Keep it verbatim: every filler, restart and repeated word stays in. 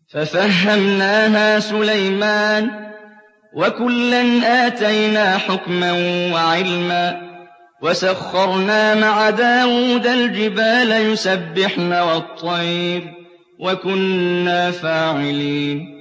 فَفَهَّمْنَاهَا سُلَيْمَانَ ۚ وَكُلًّا آتَيْنَا حُكْمًا وَعِلْمًا ۚ وَسَخَّرْنَا مَعَ دَاوُودَ الْجِبَالَ يُسَبِّحْنَ وَالطَّيْرَ ۚ وَكُنَّا فَاعِلِينَ